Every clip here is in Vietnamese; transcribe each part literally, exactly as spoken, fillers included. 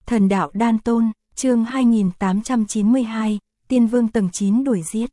Thần đạo đan tôn, chương hai nghìn tám trăm chín mươi hai, Tiên Vương tầng chín đuổi giết.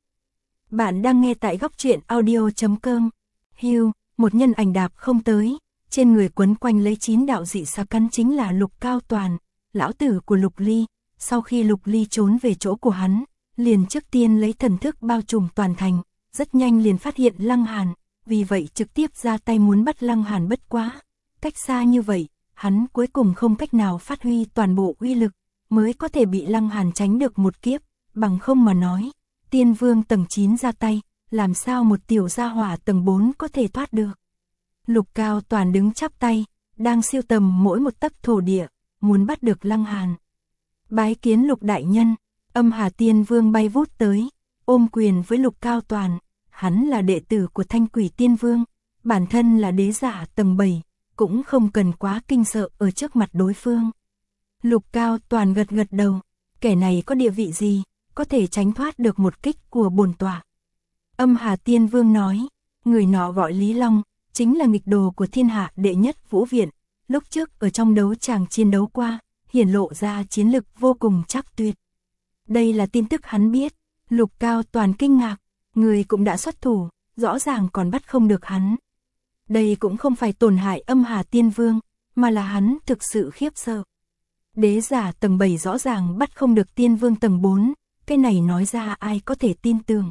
Bạn đang nghe tại góc truyện audio chấm com. Hưu, một nhân ảnh đạp không tới, trên người quấn quanh lấy chín đạo dị sa căn chính là Lục Cao Toàn, lão tử của Lục Ly. Sau khi Lục Ly trốn về chỗ của hắn, liền trước tiên lấy thần thức bao trùm toàn thành, rất nhanh liền phát hiện Lăng Hàn, vì vậy trực tiếp ra tay muốn bắt Lăng Hàn. Bất quá, cách xa như vậy, hắn cuối cùng không cách nào phát huy toàn bộ uy lực, mới có thể bị Lăng Hàn tránh được một kiếp, bằng không mà nói, Tiên Vương tầng chín ra tay, làm sao một tiểu gia hỏa tầng bốn có thể thoát được. Lục Cao Toàn đứng chắp tay, đang siêu tầm mỗi một tấc thổ địa, muốn bắt được Lăng Hàn. Bái kiến Lục đại nhân, Âm Hà Tiên Vương bay vút tới, ôm quyền với Lục Cao Toàn, hắn là đệ tử của Thanh Quỷ Tiên Vương, bản thân là đế giả tầng bảy, cũng không cần quá kinh sợ ở trước mặt đối phương. Lục Cao Toàn gật gật đầu, kẻ này có địa vị gì, có thể tránh thoát được một kích của bổn tọa. Âm Hà Tiên Vương nói, người nọ gọi Lý Long, chính là nghịch đồ của thiên hạ đệ nhất Vũ Viện, lúc trước ở trong đấu tràng chiến đấu qua, hiển lộ ra chiến lực vô cùng chắc tuyệt. Đây là tin tức hắn biết, Lục Cao Toàn kinh ngạc, người cũng đã xuất thủ, rõ ràng còn bắt không được hắn. Đây cũng không phải tổn hại Âm Hà Tiên Vương, mà là hắn thực sự khiếp sợ. Đế giả tầng bảy rõ ràng bắt không được Tiên Vương tầng bốn, cái này nói ra ai có thể tin tưởng.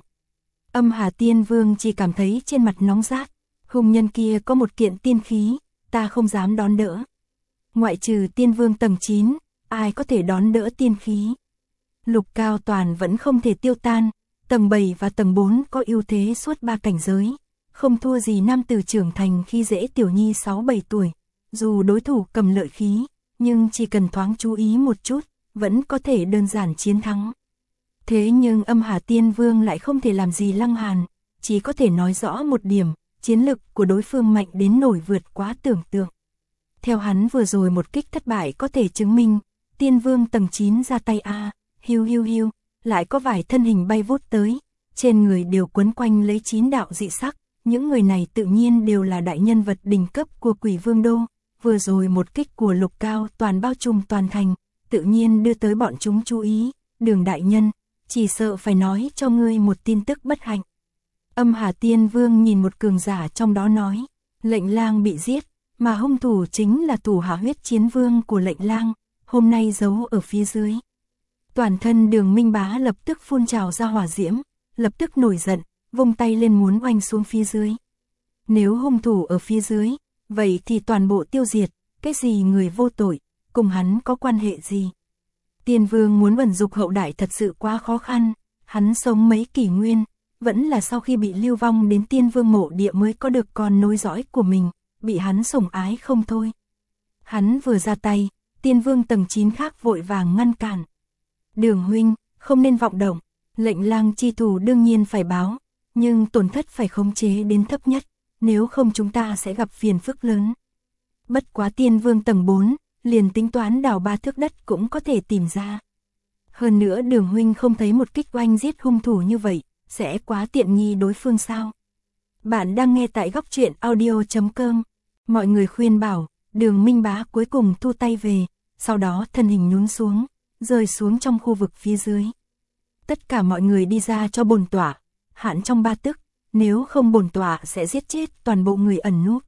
Âm Hà Tiên Vương chỉ cảm thấy trên mặt nóng rát, hung nhân kia có một kiện tiên khí, ta không dám đón đỡ. Ngoại trừ Tiên Vương tầng chín, ai có thể đón đỡ tiên khí. Lục Cao Toàn vẫn không thể tiêu tan, tầng bảy và tầng bốn có ưu thế suốt ba cảnh giới, không thua gì nam tử trưởng thành khi dễ tiểu nhi sáu bảy tuổi, dù đối thủ cầm lợi khí, nhưng chỉ cần thoáng chú ý một chút, vẫn có thể đơn giản chiến thắng. Thế nhưng Âm Hà Tiên Vương lại không thể làm gì Lăng Hàn, chỉ có thể nói rõ một điểm, chiến lực của đối phương mạnh đến nổi vượt quá tưởng tượng. Theo hắn vừa rồi một kích thất bại có thể chứng minh, Tiên Vương tầng chín ra tay a, hiu hiu hiu, lại có vài thân hình bay vút tới, trên người đều quấn quanh lấy chín đạo dị sắc, những người này tự nhiên đều là đại nhân vật đỉnh cấp của Quỷ Vương Đô, vừa rồi một kích của Lục Cao Toàn bao trùm toàn thành, tự nhiên đưa tới bọn chúng chú ý, Đường đại nhân, chỉ sợ phải nói cho ngươi một tin tức bất hạnh. Âm Hà Tiên Vương nhìn một cường giả trong đó nói, Lệnh Lang bị giết, mà hung thủ chính là thủ hạ huyết chiến vương của Lệnh Lang, hôm nay giấu ở phía dưới. Toàn thân Đường Minh Bá lập tức phun trào ra hỏa diễm, lập tức nổi giận, vung tay lên muốn oanh xuống phía dưới. Nếu hung thủ ở phía dưới, vậy thì toàn bộ tiêu diệt, cái gì người vô tội, cùng hắn có quan hệ gì? Tiên Vương muốn vận dục hậu đại thật sự quá khó khăn, hắn sống mấy kỷ nguyên, vẫn là sau khi bị lưu vong đến Tiên Vương mộ địa mới có được con nối dõi của mình, bị hắn sủng ái không thôi. Hắn vừa ra tay, Tiên Vương tầng chín khác vội vàng ngăn cản. Đường huynh, không nên vọng động, Lệnh Lang chi thủ đương nhiên phải báo, nhưng tổn thất phải khống chế đến thấp nhất, nếu không chúng ta sẽ gặp phiền phức lớn. Bất quá Tiên Vương tầng bốn, liền tính toán đào ba thước đất cũng có thể tìm ra. Hơn nữa Đường huynh không thấy một kích oanh giết hung thủ như vậy, sẽ quá tiện nghi đối phương sao? Bạn đang nghe tại góc truyện audio chấm com. Mọi người khuyên bảo, Đường Minh Bá cuối cùng thu tay về, sau đó thân hình nhún xuống, rơi xuống trong khu vực phía dưới. Tất cả mọi người đi ra cho bổn tọa, hạn trong ba tức, nếu không bổn tọa sẽ giết chết toàn bộ người ẩn núp.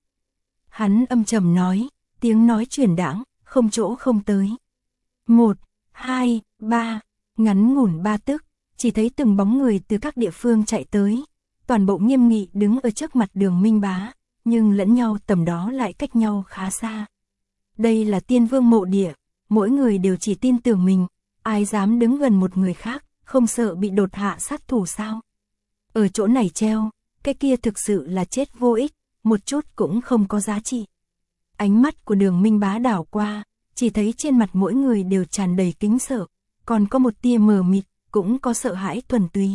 Hắn âm trầm nói, tiếng nói truyền đãng, không chỗ không tới. Một, hai, ba, ngắn ngủn ba tức, chỉ thấy từng bóng người từ các địa phương chạy tới, toàn bộ nghiêm nghị đứng ở trước mặt Đường Minh Bá, nhưng lẫn nhau tầm đó lại cách nhau khá xa. Đây là Tiên Vương mộ địa, mỗi người đều chỉ tin tưởng mình, ai dám đứng gần một người khác, không sợ bị đột hạ sát thủ sao? Ở chỗ này treo, cái kia thực sự là chết vô ích, một chút cũng không có giá trị. Ánh mắt của Đường Minh Bá đảo qua, chỉ thấy trên mặt mỗi người đều tràn đầy kính sợ, còn có một tia mờ mịt, cũng có sợ hãi thuần túy.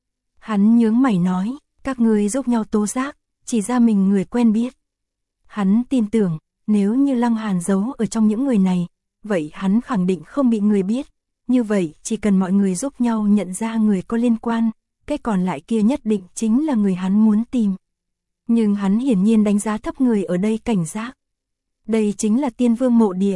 Hắn nhướng mày nói, các người giúp nhau tố giác, chỉ ra mình người quen biết. Hắn tin tưởng, nếu như Lăng Hàn giấu ở trong những người này, vậy hắn khẳng định không bị người biết. Như vậy, chỉ cần mọi người giúp nhau nhận ra người có liên quan, cái còn lại kia nhất định chính là người hắn muốn tìm. Nhưng hắn hiển nhiên đánh giá thấp người ở đây cảnh giác. Đây chính là Tiên Vương mộ địa,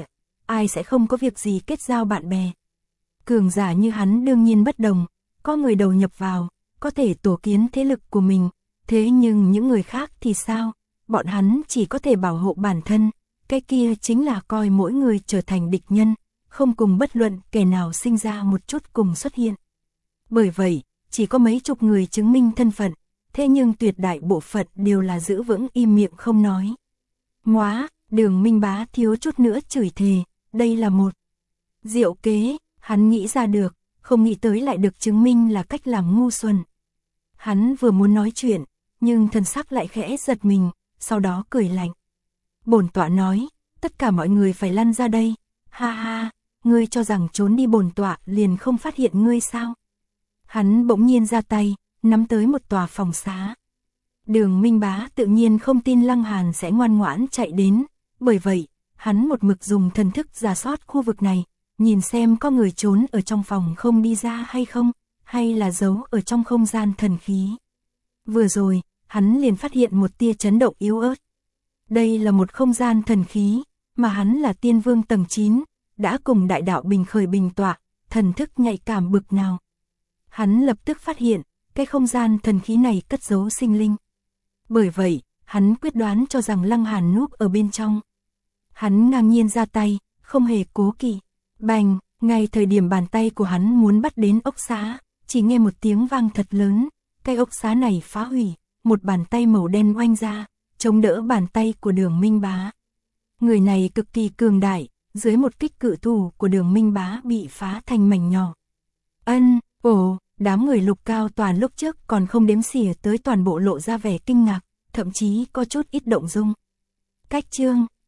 ai sẽ không có việc gì kết giao bạn bè. Cường giả như hắn đương nhiên bất đồng, có người đầu nhập vào, có thể tổ kiến thế lực của mình, thế nhưng những người khác thì sao? Bọn hắn chỉ có thể bảo hộ bản thân, cái kia chính là coi mỗi người trở thành địch nhân, không cùng bất luận kẻ nào sinh ra một chút cùng xuất hiện. Bởi vậy, chỉ có mấy chục người chứng minh thân phận, thế nhưng tuyệt đại bộ phận đều là giữ vững im miệng không nói. Ngoá, Đường Minh Bá thiếu chút nữa chửi thề, đây là một diệu kế, hắn nghĩ ra được, không nghĩ tới lại được chứng minh là cách làm ngu xuẩn. Hắn vừa muốn nói chuyện, nhưng thần sắc lại khẽ giật mình, sau đó cười lạnh. Bổn tọa nói, tất cả mọi người phải lăn ra đây, ha ha, ngươi cho rằng trốn đi bổn tọa liền không phát hiện ngươi sao? Hắn bỗng nhiên ra tay, nắm tới một tòa phòng xá. Đường Minh Bá tự nhiên không tin Lăng Hàn sẽ ngoan ngoãn chạy đến, bởi vậy, hắn một mực dùng thần thức rà soát khu vực này, nhìn xem có người trốn ở trong phòng không đi ra hay không, hay là giấu ở trong không gian thần khí. Vừa rồi, hắn liền phát hiện một tia chấn động yếu ớt. Đây là một không gian thần khí, mà hắn là tiên vương tầng chín, đã cùng đại đạo bình khởi bình tọa, thần thức nhạy cảm bực nào. Hắn lập tức phát hiện, cái không gian thần khí này cất giấu sinh linh. Bởi vậy, hắn quyết đoán cho rằng Lăng Hàn núp ở bên trong. Hắn ngang nhiên ra tay, không hề cố kỵ. Bành, ngay thời điểm bàn tay của hắn muốn bắt đến ốc xá, chỉ nghe một tiếng vang thật lớn, cái ốc xá này phá hủy, một bàn tay màu đen oanh ra, chống đỡ bàn tay của Đường Minh Bá. Người này cực kỳ cường đại, dưới một kích cự thủ của Đường Minh Bá bị phá thành mảnh nhỏ. Ân, ồ, đám người Lục Cao Toàn lúc trước còn không đếm xỉa tới toàn bộ lộ ra vẻ kinh ngạc, thậm chí có chút ít động dung. Cách chương